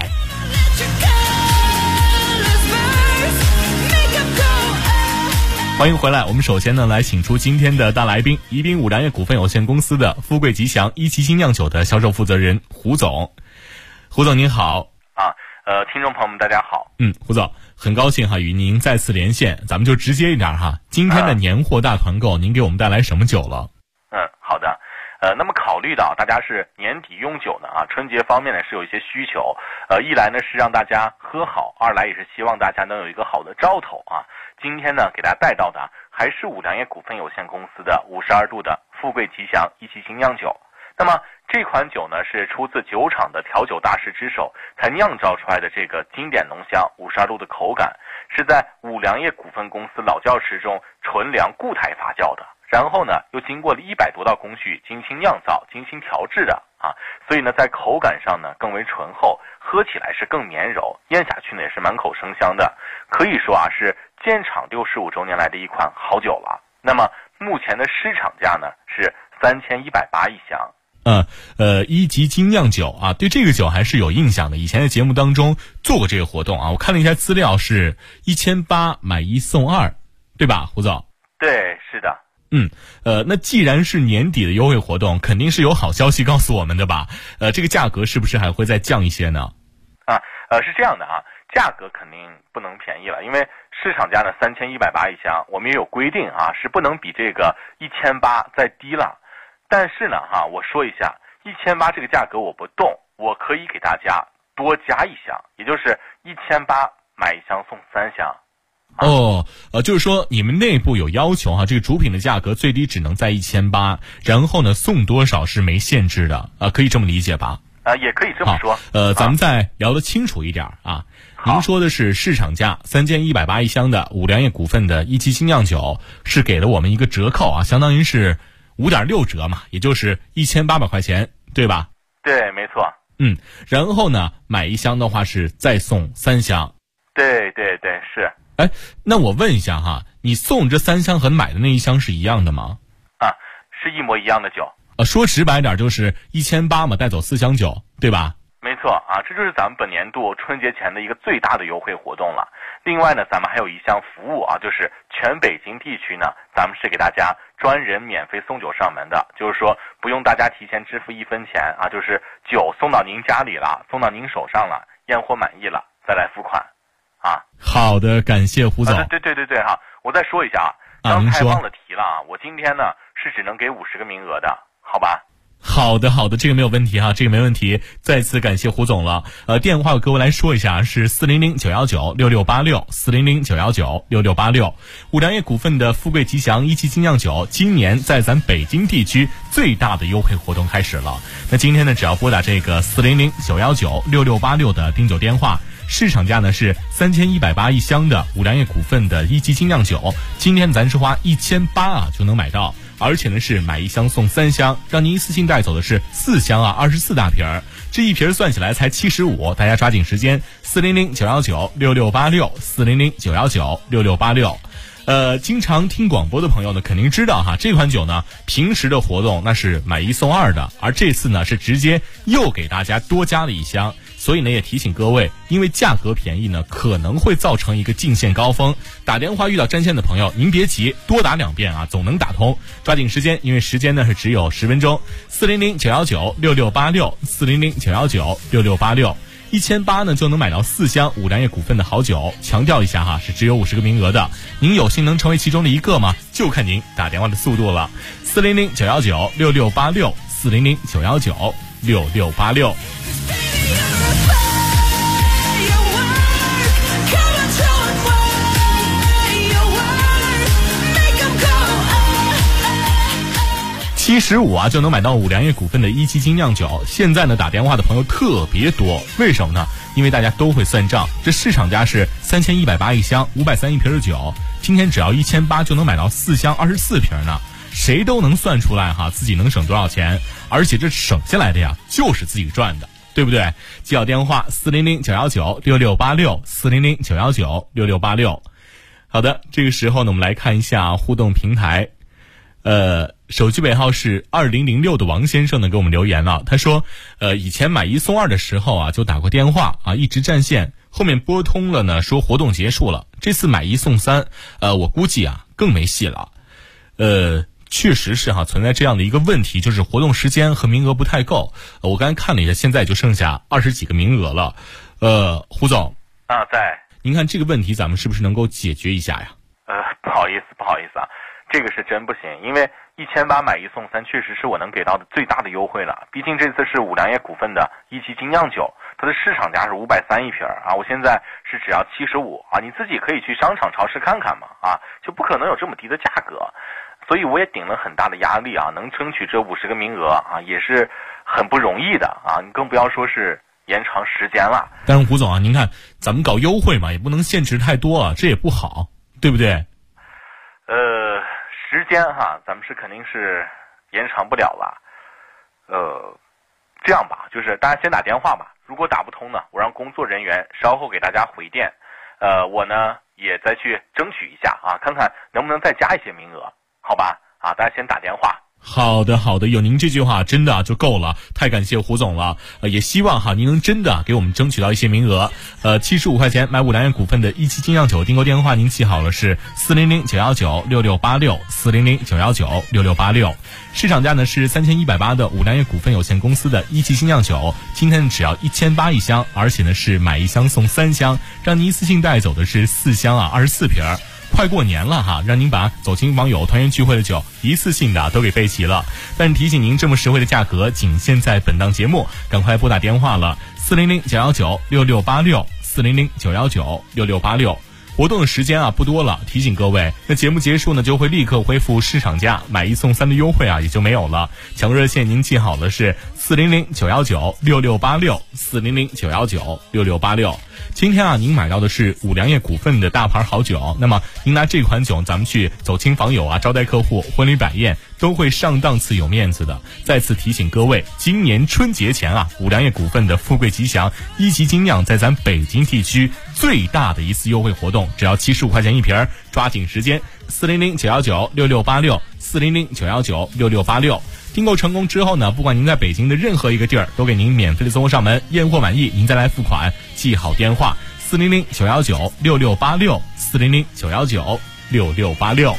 欢迎回来，我们首先呢来请出今天的大来宾，宜宾五粮液股份有限公司的富贵吉祥一汽新酿酒的销售负责人胡总。胡总您好听众朋友们大家好。 胡总，很高兴与您再次连线，咱们就直接一点今天的年货大团购您给我们带来什么酒了？ 好的。那么考虑到大家是年底用酒呢春节方面呢是有一些需求，一来呢是让大家喝好，二来也是希望大家能有一个好的兆头今天呢给大家带到的还是五粮液股份有限公司的52度的富贵吉祥一汽新酿酒。那么这款酒呢是出自酒厂的调酒大师之手才酿造出来的，这个经典浓香52度的口感是在五粮液股份公司老窖池中纯粮固态发酵的，然后呢又经过了100多道工序精心酿造精心调制的所以呢在口感上呢更为醇厚，喝起来是更绵柔，咽下去呢也是满口生香的，可以说是建厂65周年来的一款好酒了。那么目前的市场价呢是3180一箱。 一级精酿酒对这个酒还是有印象的，以前在节目当中做过这个活动我看了一下资料，是1800买1送2，对吧，胡总？ 对，是的。 那既然是年底的优惠活动，肯定是有好消息告诉我们的吧？这个价格是不是还会再降一些呢？ 是这样的价格肯定不能便宜了，因为市场价呢3180一箱，我们也有规定啊，是不能比这个1800再低了。但是呢我说一下，1800这个价格我不动，我可以给大家多加一箱，也就是1800买1箱送3箱。 就是说你们内部有要求这个主品的价格最低只能在1800，然后呢送多少是没限制的可以这么理解吧？ 也可以这么说。 咱们再聊得清楚一点啊。您说的是市场价3180一箱的五粮液股份的一期精酿酒，是给了我们一个折扣相当于是5.6折嘛，也就是1800块钱，对吧？ 对，没错。 然后呢，买1箱的话是再送3箱。 对，是。 那我问一下你送这3箱和买的那1箱是一样的吗？ 是一模一样的酒。 说直白点就是1800嘛，带走4箱酒，对吧？ 没错这就是咱们本年度春节前的一个最大的优惠活动了。另外呢，咱们还有一项服务就是全北京地区呢，咱们是给大家专人免费送酒上门的，就是说不用大家提前支付1分钱就是酒送到您家里了，送到您手上了，验货满意了再来付款好的，感谢胡总。 对我再说一下刚才忘了提了我今天呢是只能给50个名额的，好吧？ 好的，这个没有问题这个没问题。再次感谢胡总了。电话我各位来说一下，是400-919-6686，400-919-6686。五粮液股份的富贵吉祥一期精酿酒，今年在咱北京地区最大的优惠活动开始了。那今天呢，只要拨打这个400-919-6686的订酒电话，市场价呢是3180一箱的五粮液股份的一期精酿酒，今天咱是花1800就能买到。而且呢是买1箱送3箱，让您一次性带走的是4箱24大瓶儿，这一瓶算起来才75，大家抓紧时间，400-919-6686，400-919-6686。经常听广播的朋友呢，肯定知道这款酒呢，平时的活动那是买1送2的，而这次呢是直接又给大家多加了1箱。所以呢，也提醒各位，因为价格便宜呢，可能会造成一个进线高峰。打电话遇到占线的朋友，您别急，多打2遍总能打通。抓紧时间，因为时间呢是只有10分钟。400-919-6686，400-919-6686，1800呢就能买到4箱五粮液股份的好酒。强调一下是只有50个名额的。您有幸能成为其中的一个吗？就看您打电话的速度了。400-919-6686，400-919-6686。75就能买到五粮液股份的一期精酿酒。现在呢打电话的朋友特别多，为什么呢？因为大家都会算账，这市场价是3180一箱，530一瓶的酒，今天只要1800就能买到4箱24瓶呢。谁都能算出来自己能省多少钱，而且这省下来的呀就是自己赚的，对不对？接好电话400-919-6686，400-919-6686。好的，这个时候呢，我们来看一下互动平台。手机尾号是2006的王先生呢给我们留言了，他说以前买1送2的时候就打过电话一直占线，后面拨通了呢说活动结束了，这次买1送3，我估计更没戏了。确实是存在这样的一个问题，就是活动时间和名额不太够。我刚才看了一下，现在就剩下20几个名额了。胡总在。 您看这个问题咱们是不是能够解决一下呀？ 不好意思这个是真不行，因为1800买1送3确实是我能给到的最大的优惠了。毕竟这次是五粮液股份的一期精酿酒，它的市场价是530一瓶我现在是只要75你自己可以去商场超市看看嘛就不可能有这么低的价格。所以我也顶了很大的压力能争取这50个名额也是很不容易的你更不要说是延长时间了。 但是胡总您看咱们搞优惠嘛，也不能限制太多这也不好，对不对？ 时间咱们是肯定是延长不了了。这样吧，就是大家先打电话吧，如果打不通呢，我让工作人员稍后给大家回电。我呢也再去争取一下看看能不能再加一些名额，好吧大家先打电话。 好的，有您这句话真的就够了，太感谢胡总了。也希望您能真的给我们争取到一些名额。75块钱买5粮液股份的一期精酿酒，订购电话您记好了是400-919-6686，400-919-6686。市场价呢是3180的5粮液股份有限公司的一期精酿酒，今天只要1800一箱，而且呢是买1箱送3箱，让您一次性带走的是4箱24瓶。快过年了让您把走亲访友团圆聚会的酒一次性的都给备齐了。但是提醒您，这么实惠的价格仅限在本档节目，赶快拨打电话了，400-919-6686，400-919-6686。活动的时间不多了，提醒各位，那节目结束呢就会立刻恢复市场价，买1送3的优惠也就没有了。抢热线您记好了是400-919-6686，400-919-6686。今天您买到的是5粮液股份的大牌好酒，那么您拿这款酒咱们去走亲访友招待客户、婚礼摆宴都会上档次有面子的。再次提醒各位，今年春节前5粮液股份的富贵吉祥一级精酿在咱北京地区最大的一次优惠活动，只要75块钱一瓶，抓紧时间，400-919-6686，400-919-6686。订购成功之后呢，不管您在北京的任何一个地儿，都给您免费的送货上门，验货满意您再来付款。记好电话：400-919-6686，400-919-6686。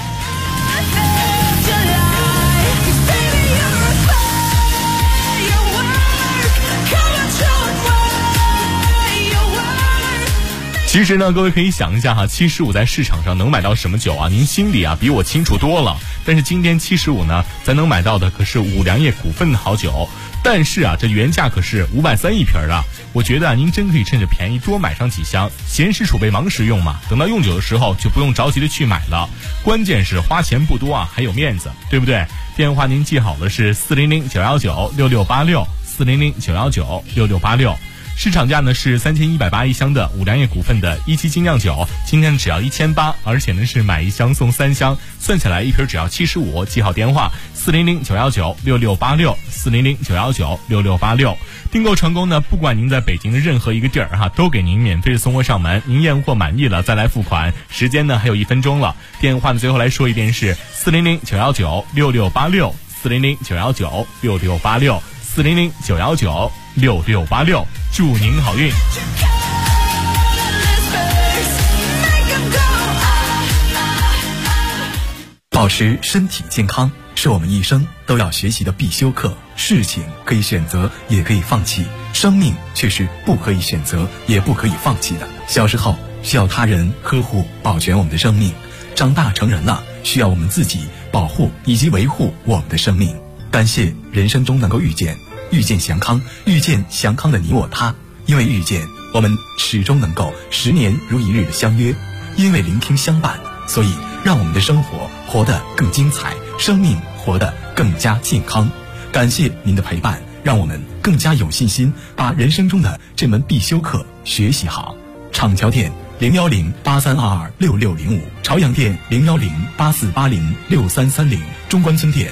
其实呢，各位可以想一下75在市场上能买到什么酒您心里比我清楚多了。但是今天75呢，咱能买到的可是5粮液股份的好酒。但是这原价可是530一瓶的。我觉得您真可以趁着便宜多买上几箱，闲时储备忙时用嘛。等到用酒的时候就不用着急的去买了。关键是花钱不多还有面子，对不对？电话您记好了是400-919-6686，400-919-6686。市场价呢是3180一箱的5粮液股份的一期精酿酒，今天只要1800，而且呢是买1箱送3箱，算起来一瓶只要75。记好电话：400-919-6686，400-919-6686。订购成功呢，不管您在北京的任何一个地儿都给您免费的送货上门。您验货满意了再来付款，时间呢还有1分钟了。电话的最后来说一遍是400-919-6686，400-919-6686，400-919-6686。祝您好运。 保持身体健康是我们一生都要学习的必修课。事情可以选择，也可以放弃，生命却是不可以选择，也不可以放弃的。小时候需要他人呵护保全我们的生命，长大成人了需要我们自己保护以及维护我们的生命。感谢人生中能够遇见祥康，遇见祥康的你我他。因为遇见，我们始终能够10年如一日的相约；因为聆听相伴，所以让我们的生活活得更精彩，生命活得更加健康。感谢您的陪伴，让我们更加有信心把人生中的这门必修课学习好。厂桥店010-8322-6605，朝阳店010-8480-6330，中关村店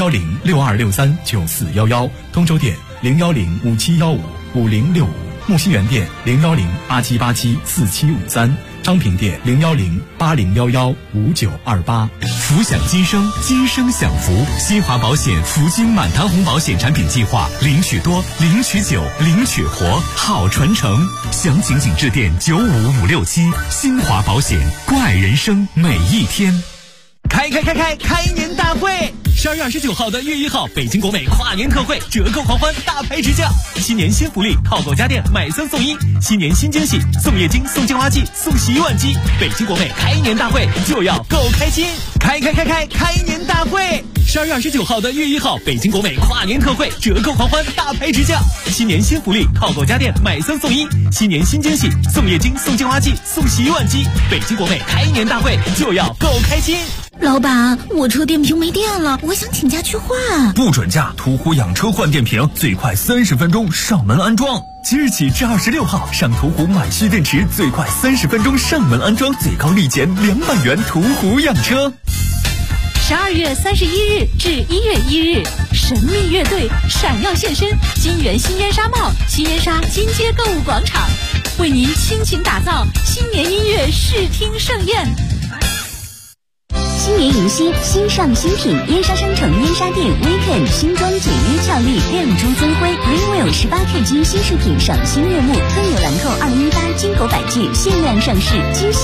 010-6263-9411，通州店010-5715-5065，木樨园店010-8787-4753，昌平店010-8011-5928。 福享今生，今生享福。新华保险福金满堂红保险产品计划，领取多，领取久，领取活，好传承。详情请致电95567。新华保险，关爱人生每一天。开年大会！12月29号到1月1号，北京国美跨年特惠，折扣狂欢，大牌直降。新年新福利，淘购家电买3送1，新年新惊喜，送液晶，送净化器，送洗碗机。北京国美开年大会就要够开心！开年大会！12月29号到1月1号，北京国美跨年特惠，折扣狂欢，大牌直降。新年新福利，淘购家电买3送1，新年新惊喜，送液晶，送净化器，送洗碗机。北京国美开年大会就要够开心！ 老板，我车电瓶没电了，我想请假去换。 不准假，途虎养车换电瓶，最快30分钟上门安装。即日起至26号，上途虎买蓄电池，最快30分钟上门安装，最高立减200元。途虎养车。 12月31日至1月1日，神秘乐队闪耀现身金源新烟纱帽新烟纱金街购物广场，为您倾情打造新年音乐视听盛宴。 新年迎新，新上新品，燕莎商城燕莎店 Weekend 新装简约俏丽，亮珠增辉 Greenwell 18K 金新饰品赏心悦目，更有兰蔻2018金狗百件限量上市，惊喜